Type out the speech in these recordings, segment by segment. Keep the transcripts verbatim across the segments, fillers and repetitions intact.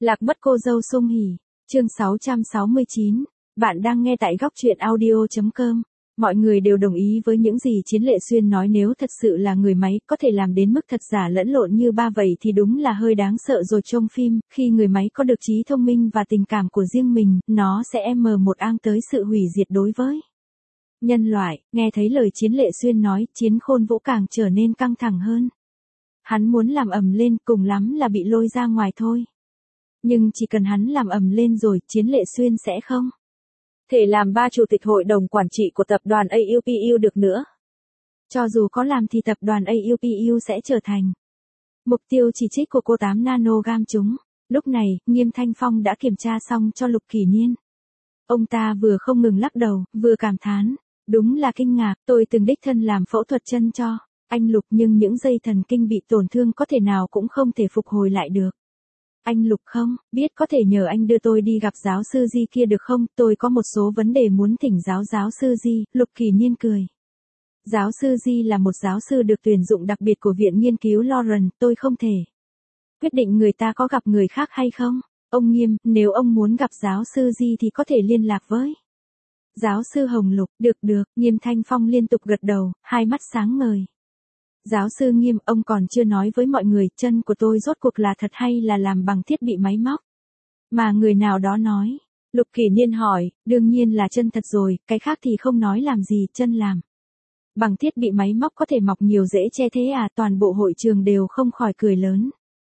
Lạc mất cô dâu Sung Hỉ, chương sáu trăm sáu mươi chín. Bạn đang nghe tại góc truyện audio chấm com. Mọi người đều đồng ý với những gì Chiến Lệ Xuyên nói, nếu thật sự là người máy có thể làm đến mức thật giả lẫn lộn như ba vậy thì đúng là hơi đáng sợ rồi. Trong phim, khi người máy có được trí thông minh và tình cảm của riêng mình, nó sẽ em một ang tới sự hủy diệt đối với nhân loại. Nghe thấy lời Chiến Lệ Xuyên nói, Chiến Khôn Vũ càng trở nên căng thẳng hơn. Hắn muốn làm ầm lên, cùng lắm là bị lôi ra ngoài thôi. Nhưng chỉ cần hắn làm ầm lên rồi, Chiến Lệ Xuyên sẽ không thể làm ba chủ tịch hội đồng quản trị của tập đoàn a u pê u được nữa. Cho dù có làm thì tập đoàn a u pê u sẽ trở thành mục tiêu chỉ trích của cô tám nanogam chúng. Lúc này, Nghiêm Thanh Phong đã kiểm tra xong cho Lục Kỷ Niên. Ông ta vừa không ngừng lắc đầu, vừa cảm thán. Đúng là kinh ngạc, tôi từng đích thân làm phẫu thuật chân cho anh Lục, nhưng những dây thần kinh bị tổn thương có thể nào cũng không thể phục hồi lại được. Anh Lục không, biết có thể nhờ anh đưa tôi đi gặp giáo sư Di kia được không? Tôi có một số vấn đề muốn thỉnh giáo giáo sư Di. Lục Kỷ Niên cười. Giáo sư Di là một giáo sư được tuyển dụng đặc biệt của Viện Nghiên cứu Lawrence, tôi không thể quyết định người ta có gặp người khác hay không. Ông Nghiêm, nếu ông muốn gặp giáo sư Di thì có thể liên lạc với giáo sư Hồng Lục. Được được, Nghiêm Thanh Phong liên tục gật đầu, hai mắt sáng ngời. Giáo sư Nghiêm, ông còn chưa nói với mọi người, chân của tôi rốt cuộc là thật hay là làm bằng thiết bị máy móc? Mà người nào đó nói. Lục Kỷ Niên hỏi, đương nhiên là chân thật rồi, cái khác thì không nói làm gì, chân làm bằng thiết bị máy móc có thể mọc nhiều rễ che thế à? Toàn bộ hội trường đều không khỏi cười lớn.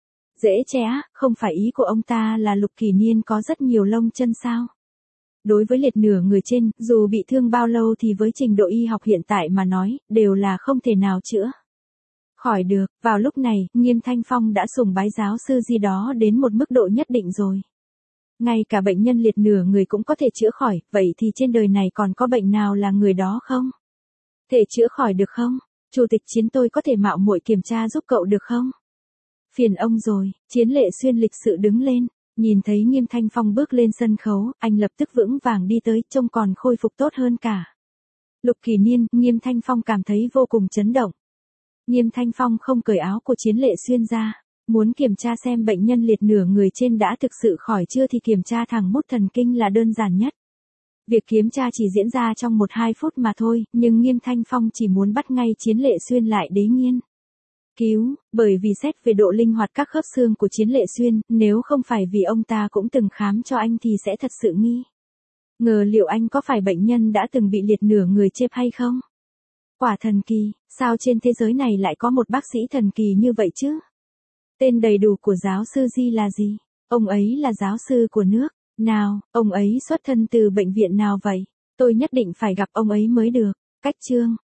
Rễ che á, không phải ý của ông ta là Lục Kỷ Niên có rất nhiều lông chân sao? Đối với liệt nửa người trên, dù bị thương bao lâu thì với trình độ y học hiện tại mà nói, đều là không thể nào chữa khỏi được. Vào lúc này, Nghiêm Thanh Phong đã sùng bái giáo sư Di đó đến một mức độ nhất định rồi. Ngay cả bệnh nhân liệt nửa người cũng có thể chữa khỏi, vậy thì trên đời này còn có bệnh nào là người đó không thể chữa khỏi được không? Chủ tịch Chiến, tôi có thể mạo muội kiểm tra giúp cậu được không? Phiền ông rồi. Chiến Lệ Xuyên lịch sự đứng lên. Nhìn thấy Nghiêm Thanh Phong bước lên sân khấu, anh lập tức vững vàng đi tới, trông còn khôi phục tốt hơn cả Lục Kỷ Niên. Nghiêm Thanh Phong cảm thấy vô cùng chấn động. Nghiêm Thanh Phong không cởi áo của Chiến Lệ Xuyên ra, muốn kiểm tra xem bệnh nhân liệt nửa người trên đã thực sự khỏi chưa thì kiểm tra thẳng mút thần kinh là đơn giản nhất. Việc kiểm tra chỉ diễn ra trong một hai phút mà thôi, nhưng Nghiêm Thanh Phong chỉ muốn bắt ngay Chiến Lệ Xuyên lại đế nghiên cứu, bởi vì xét về độ linh hoạt các khớp xương của Chiến Lệ Xuyên, nếu không phải vì ông ta cũng từng khám cho anh thì sẽ thật sự nghi ngờ liệu anh có phải bệnh nhân đã từng bị liệt nửa người chếp hay không. Quả thần kỳ, sao trên thế giới này lại có một bác sĩ thần kỳ như vậy chứ? Tên đầy đủ của giáo sư Di là gì? Ông ấy là giáo sư của nước nào? Ông ấy xuất thân từ bệnh viện nào vậy? Tôi nhất định phải gặp ông ấy mới được. Cách chương